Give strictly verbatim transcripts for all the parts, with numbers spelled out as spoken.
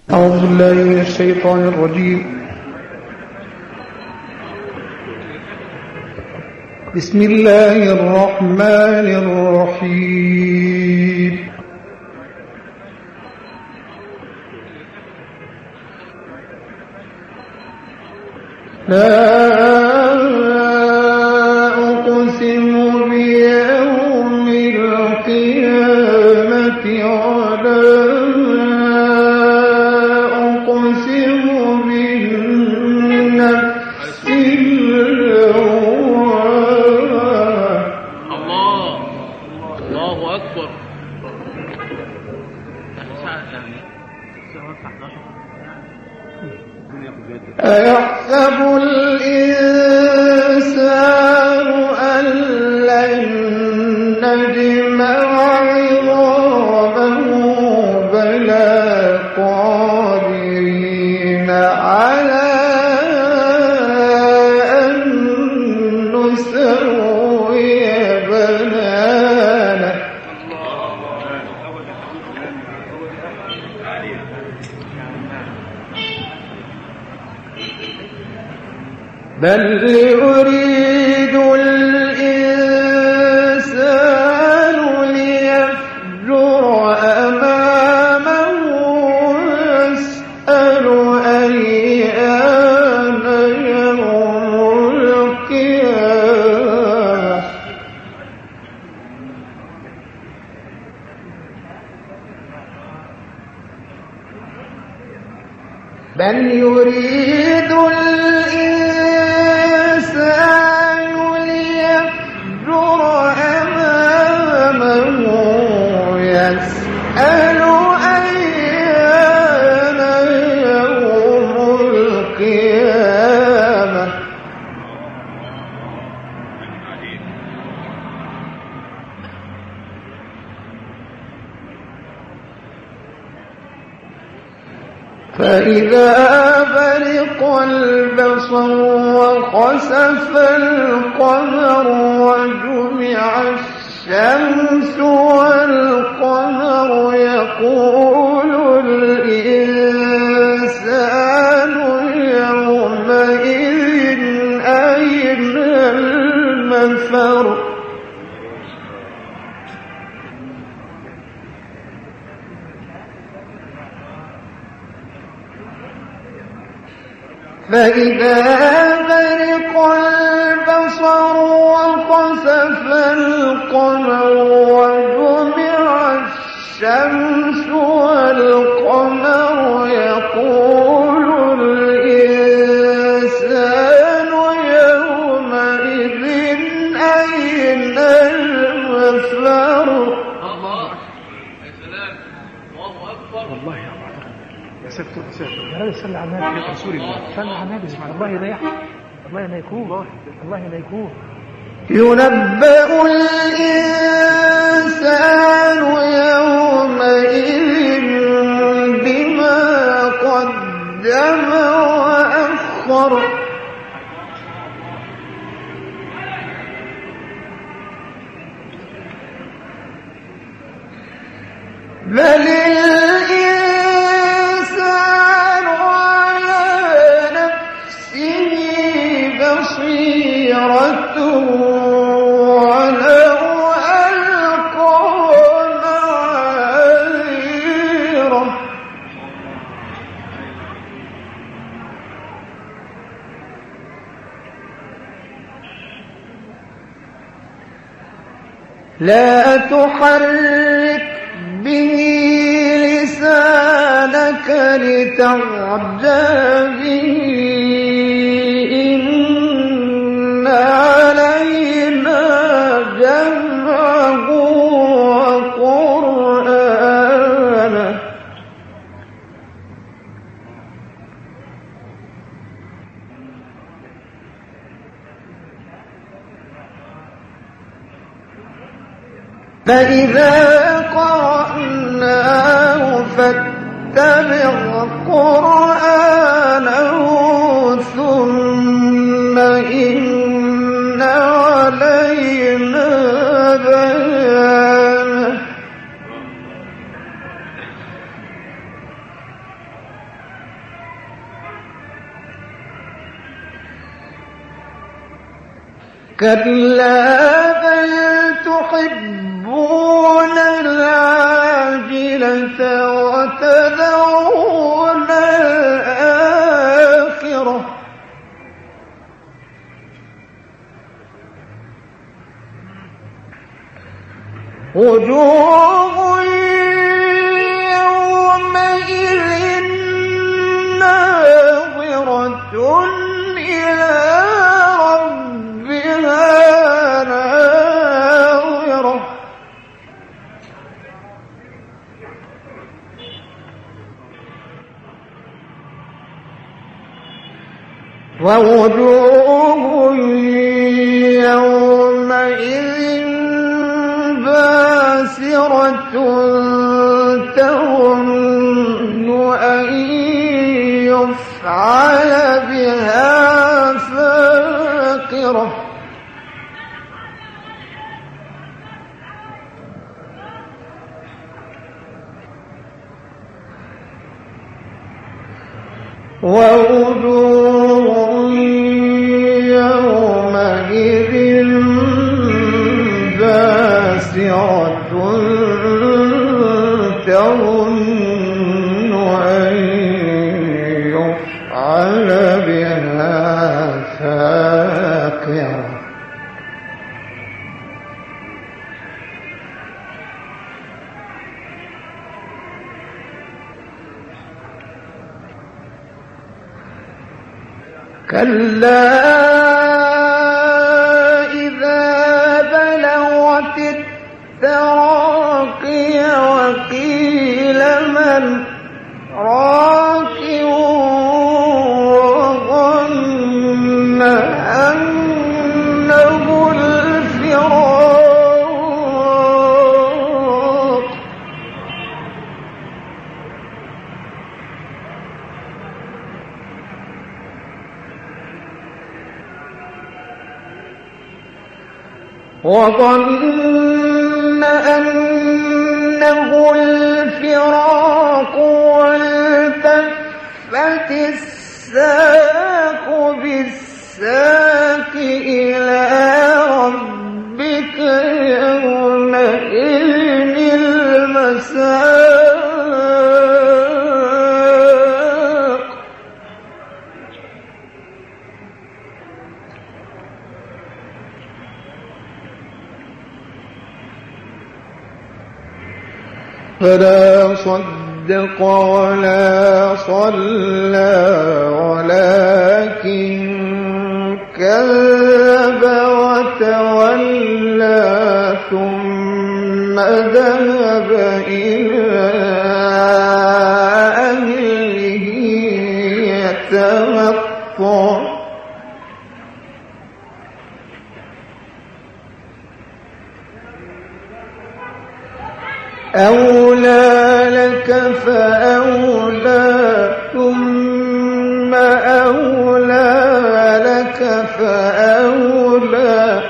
أعوذ بالله من الشيطان الرجيم. بسم الله الرحمن الرحيم. لا أقسم بيوم القيامة ولا أقسم بالنفس اللوامة. الله الله أكبر. أيحسب الإنسان أن لن نجمع عظامه بلى قادرين على أن نسوي بنانه. بل يريد الإنسان ليفجر أمامه يسأل أيان يوم القيامة. بل يريد الإنسان ليفجر أمامه يسأل أيان يوم القيامة. فإذا برق البصر وخسف القمر وجمع الشمس والقمر يقول الإنسان يومئذ أين المفر. فإذا برق البصر وخسف القمر وجمع الشمس والقمر يقول الإنسان يومئذ أين المفر. الله يا سلام. الله أكبر. والله يا الله يا ساتر يا ساتر يا راجل صلي على النبي يا رسول الله. صلي على النبي. الله يريحك. الله لا يكون الله لا يكون. ينبأ الإنسان يومئذ بما قدم وأخر. بل الإنسان على نفسه بصيرة ولو ألقى معاذيره. لا تحرك به لسانك لتعجل به إن علينا جمعه وقرآنه. فإذا قرأناه فاتبع قرآنه ثم إن علينا بيانه. كلا بل تحبون العاجلة وتذرون الآخرة وجوه يومئذ ناظرة إلى ربها ناظرة ووجوه يومئذ باسرة تظن أن يفعل بها فاقرة ووجوه يومئذ باسرة تظن أن يفعل بها فاقرة كلا إذا بلغت التراقي وقيل من راق وظن أنه الفراق وظن أنه الفراق والتفت الساق بالساق إلى ربك يومئذ المساق فلا صدق ولا صلى ولكن كذب وتولى ثم ذهب إلى أهله يتمطى أولى لك فأولى ثم أولى لك فأولى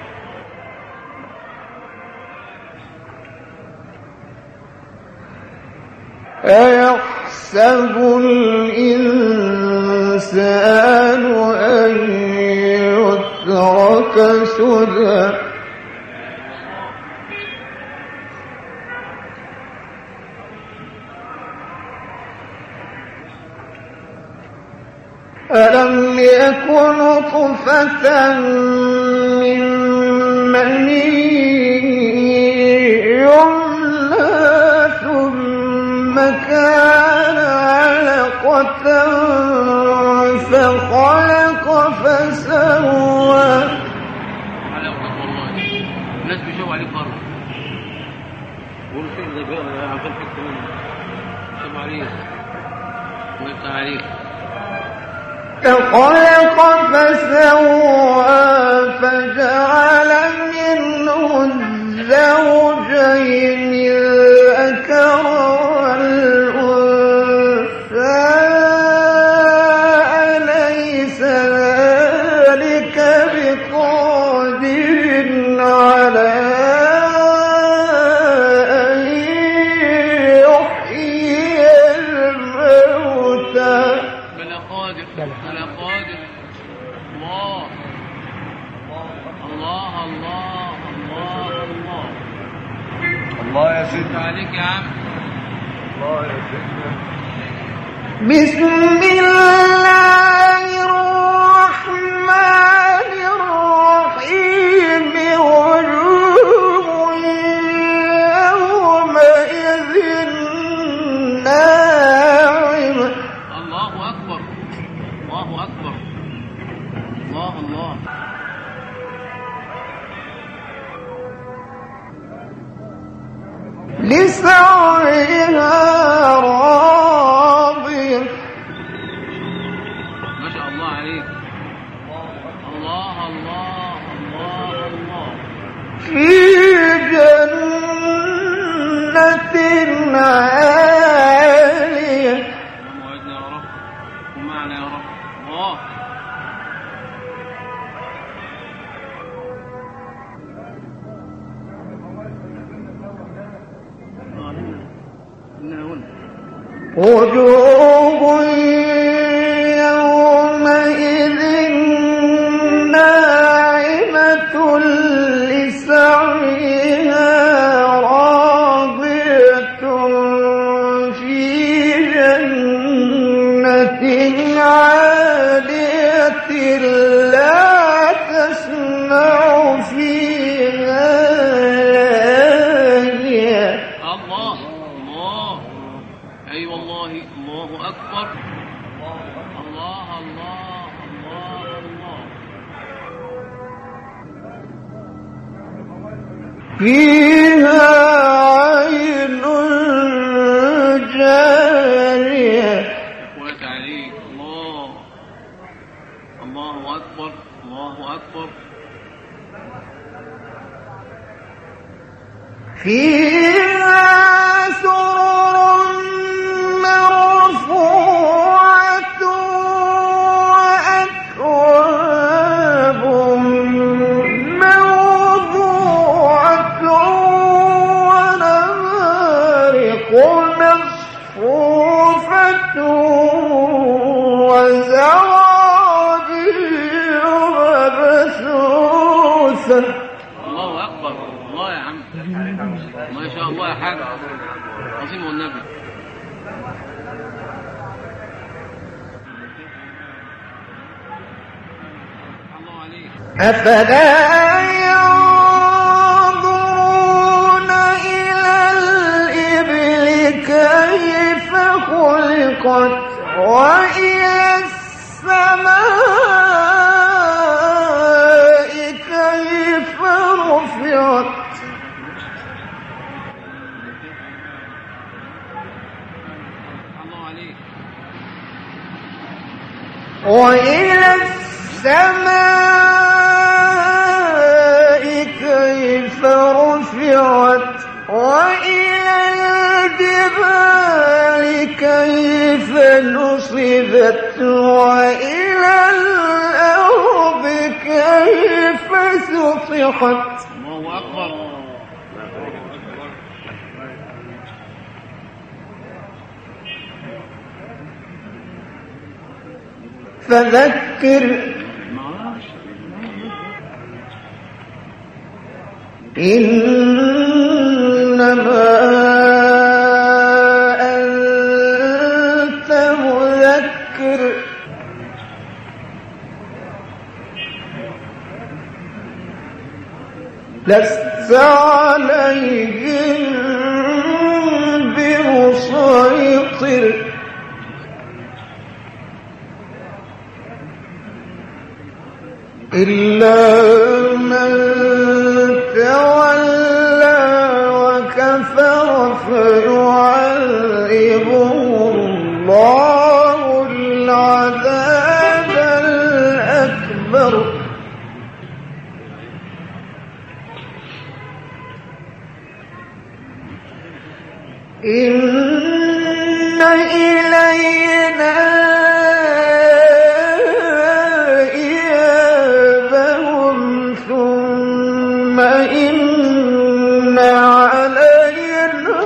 أيحسب الإنسان أن يترك سدى ألم يكن نطفة من مني يمنى ثم كان علقة فخلق فسوى حلاوة والله الناس بيشوفوا عليك خرب بيقولوا فين ده بقى عشان حته منه شوفوا عليك الله يفتح عليك فخلق فسوى فجعل منه الزوجين الذكر والأنثى أليس ذلك بقادر على أن يحيي الموتى بلا قادر بلا قادر الله الله الله الله الله الله يا سيدنا عليك يا عم. الله يا سيدنا. بسم الله الرحمن الرحيم وجوه يومئذ ناعمة. الله أكبر الله أكبر الله الله. لسعيها راضية. ما شاء الله عليك. الله الله الله الله. في جنة عالية. موعدنا يا رب ومعنا يا رب. الله وجوه يومئذ ناعمة لسعيها راضية في جنة عالية لا تسمع فيها لاغية. الله الله. أي والله. الله أكبر. الله الله الله الله. فيها عين جارية. قوة عليك. الله الله أكبر الله أكبر. فيها سرر مرفوعة وأكواب موضوعة ونمارق مصفوفة وزرابي مبثوثة. الله أكبر. الله يا عم. ما شاء الله يا حاج. عظيم والنبي. الله عليك. أفلا ينظرون إلى الإبل كيف خلقت وإلى السماء كيف رفعت الله عليك. وإلى السماء كيف رفعت وإلى الجبال كيف نصبت وإلى الأرض كيف سطحت. الله أكبر. فذكر إنما أنت مذكر لست عليهم بمسيطر إلا من تولى وكفر فيعذبه الله العذاب الأكبر. إن إلينا إيابهم ثم إن علينا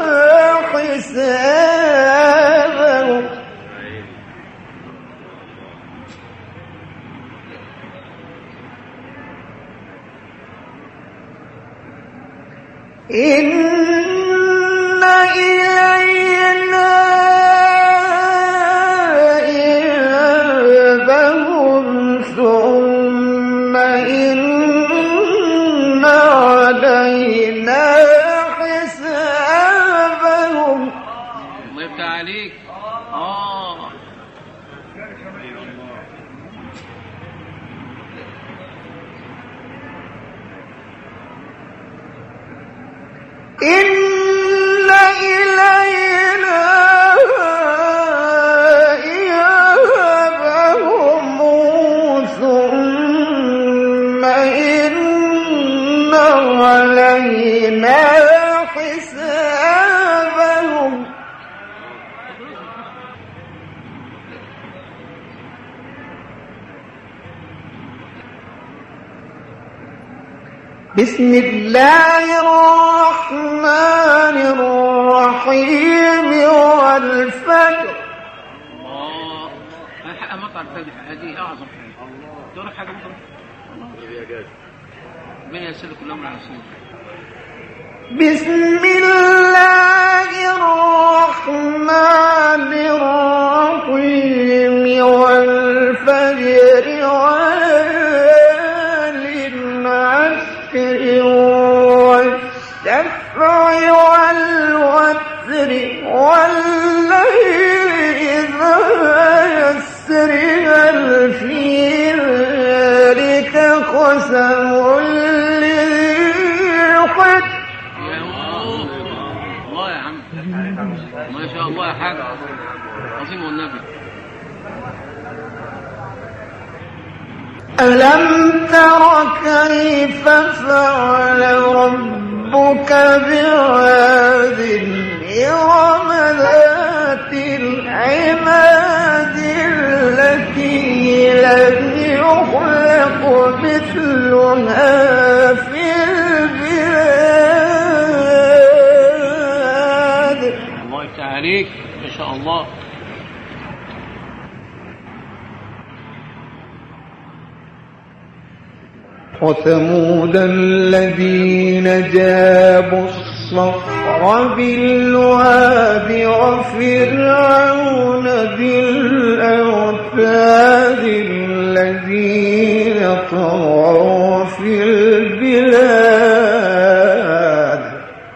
حسابهم. إن إلينا إيابهم ثم إن علينا حسابهم. الله يفتح عليك. آه إن إلينا إيابهم ثم إن علينا حسابهم. بسم الله الرحمن الرحيم والفجر. الله الحق مطعم الفجر هذه أعظم حاجة. تعرف حاجة مطعم من يسأل كل أمر عسير. بسم الله الرحمن الرحيم والفجر وليال عشر والشفع والوتر والليل إذا يسر هل في ذلك قسم لذي حجر. يا الله يا عم ما شاء الله يا حاج عظيم والنبي. ألم تر كيف فعل ربك بعاد إرم ذات العماد التي لم يخلق مثلها في البلاد. الله يفتح عليك ما شاء الله. وثمود الذين جابوا الصخر بالواد وفرعون بالأوتاد الذين طغوا في البلاد.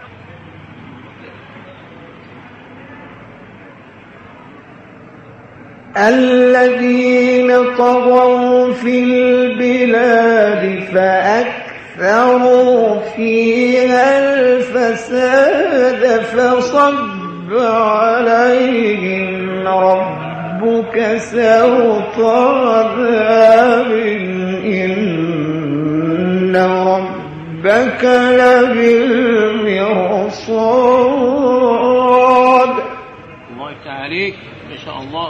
الذين طغوا في البلاد فأكثروا فيها الفساد فصب عليهم ربك سوط عذاب إن ربك لبالمرصاد. الله يفتح عليك ما شاء الله.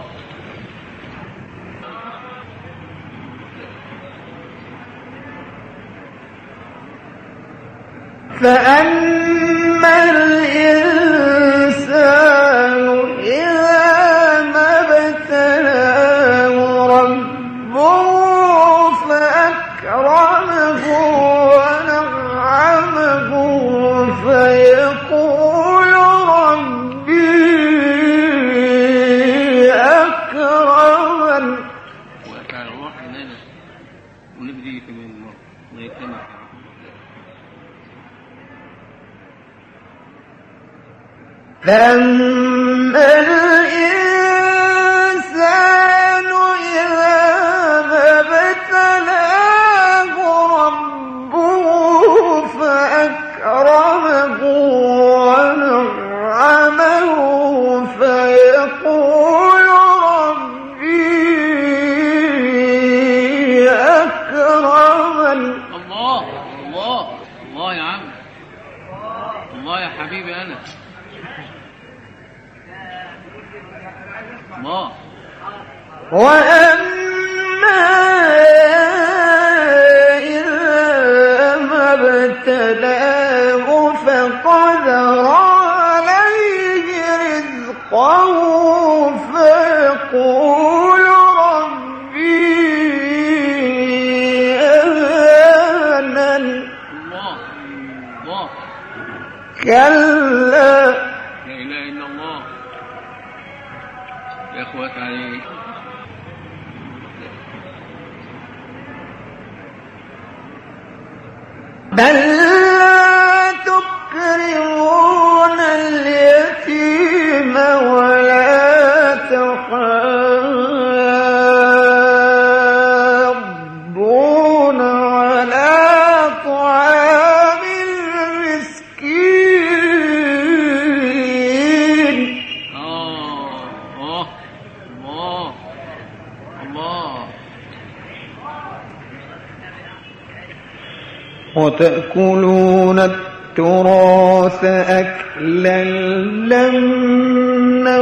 فأما الإنسان إذا ما ابتلاه ربه فأكرمه ونعمه فيقول ربي أكرمن. وتعالى روح لنا ونبدي كمان مرة الله يكرمك. فأما الإنسان إذا ما ابتلاه ربه فأكرمه ونعمه فيقول ربي أكرمن. الله الله الله يا عم الله يا حبيبي أنا الله. وأما إذا ما ابتلاه فقدر عليه رزقه فيقول ربي أهانن. الله الله كلا لا إله إلا الله يا أخوات عليك. بل لا تكرمون اليتيم ولا تحاضون على طعام المسكين. آه آه الله الله. وتأكلون التراث أكلا لما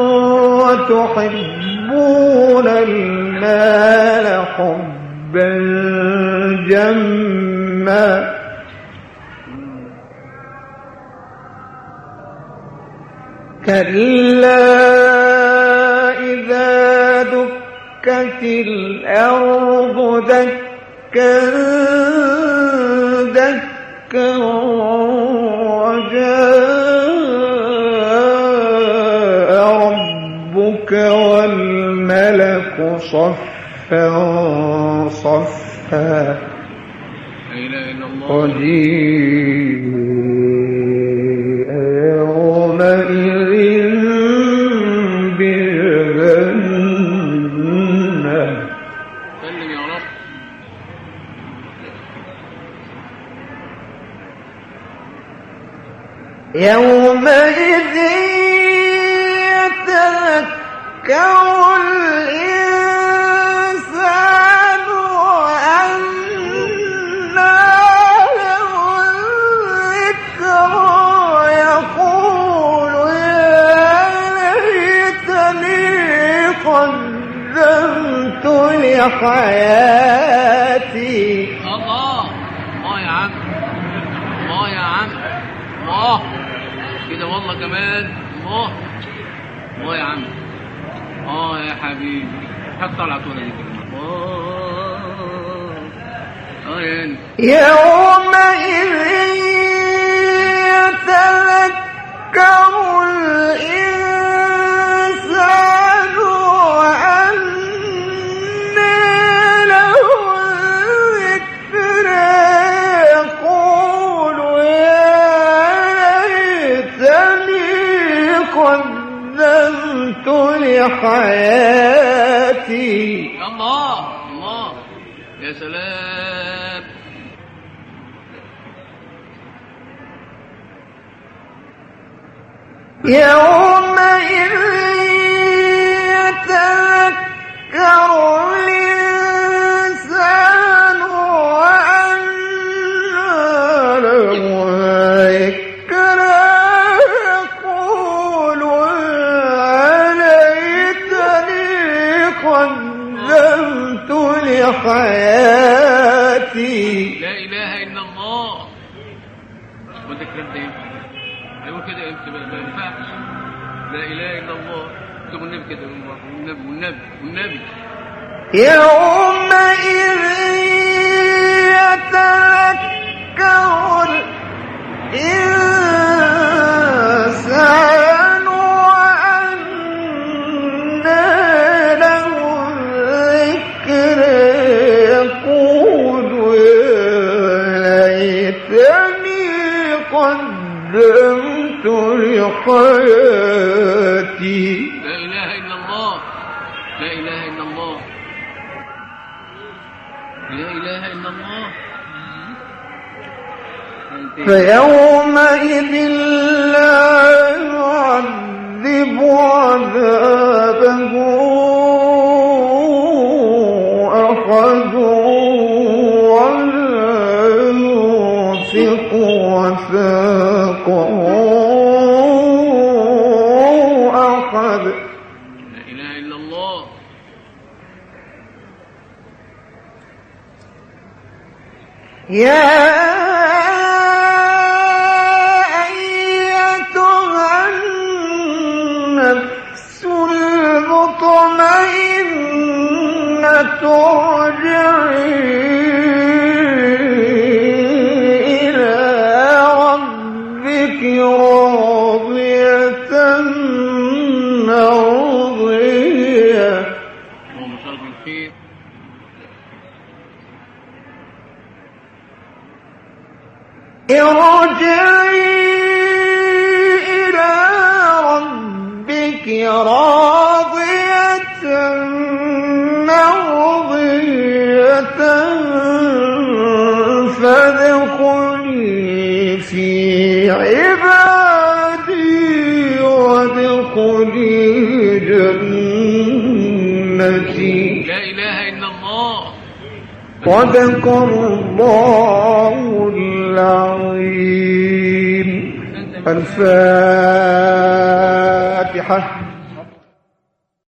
وتحبون المال حبا جما كلا إذا دكت الأرض دكا دكا وجاء ربك والملك صفا صفا لا إله إلا الله. وجيء يومئذ بالجنة. سلم يا رب. يومئذ يتذكر الإنسان وأنى له الذكرى يقول يا ليتني قدمت لحياتي. الله الله يا عم الله يا عم الله كده والله كمان الله الله يا عم. اه يا حبيبي حط على طول دي كده. اه اه يعني يومئذ يتذكر الإنسان وأنى له الذكرى يقول يا ليتني قدمت لحياتي. يا الله الله يا سلام. يومئذ يتذكر الإنسان وأنى له الذكرى يقول يا ليتني قدمت لحياتي. لا إله إلا الله. وده الكلام ده ينفع؟ أيوة كده ينفع ما ينفعش. لا إله إلا الله. اكتبوا النبي كده والنبي والنبي والنبي. يومئذ يتذكر الإنسان وأنى له الذكرى يقول يا ليتني قدمت لحياتي. لا إله إلا الله. لا إله إلا الله. لا إله إلا الله. فيومئذ لا يعذب عذابه أحد ولا يوثق وثاقه أحد. لا إله إلا الله. يا أيتها النفس المطمئنة ارجعي إلى ربك ارجعي إلى ربك راضية مرضية فادخلي في عبادي وادخلي جنتي. لا إله إلا الله. صدق الله العظيم. الفاتحة.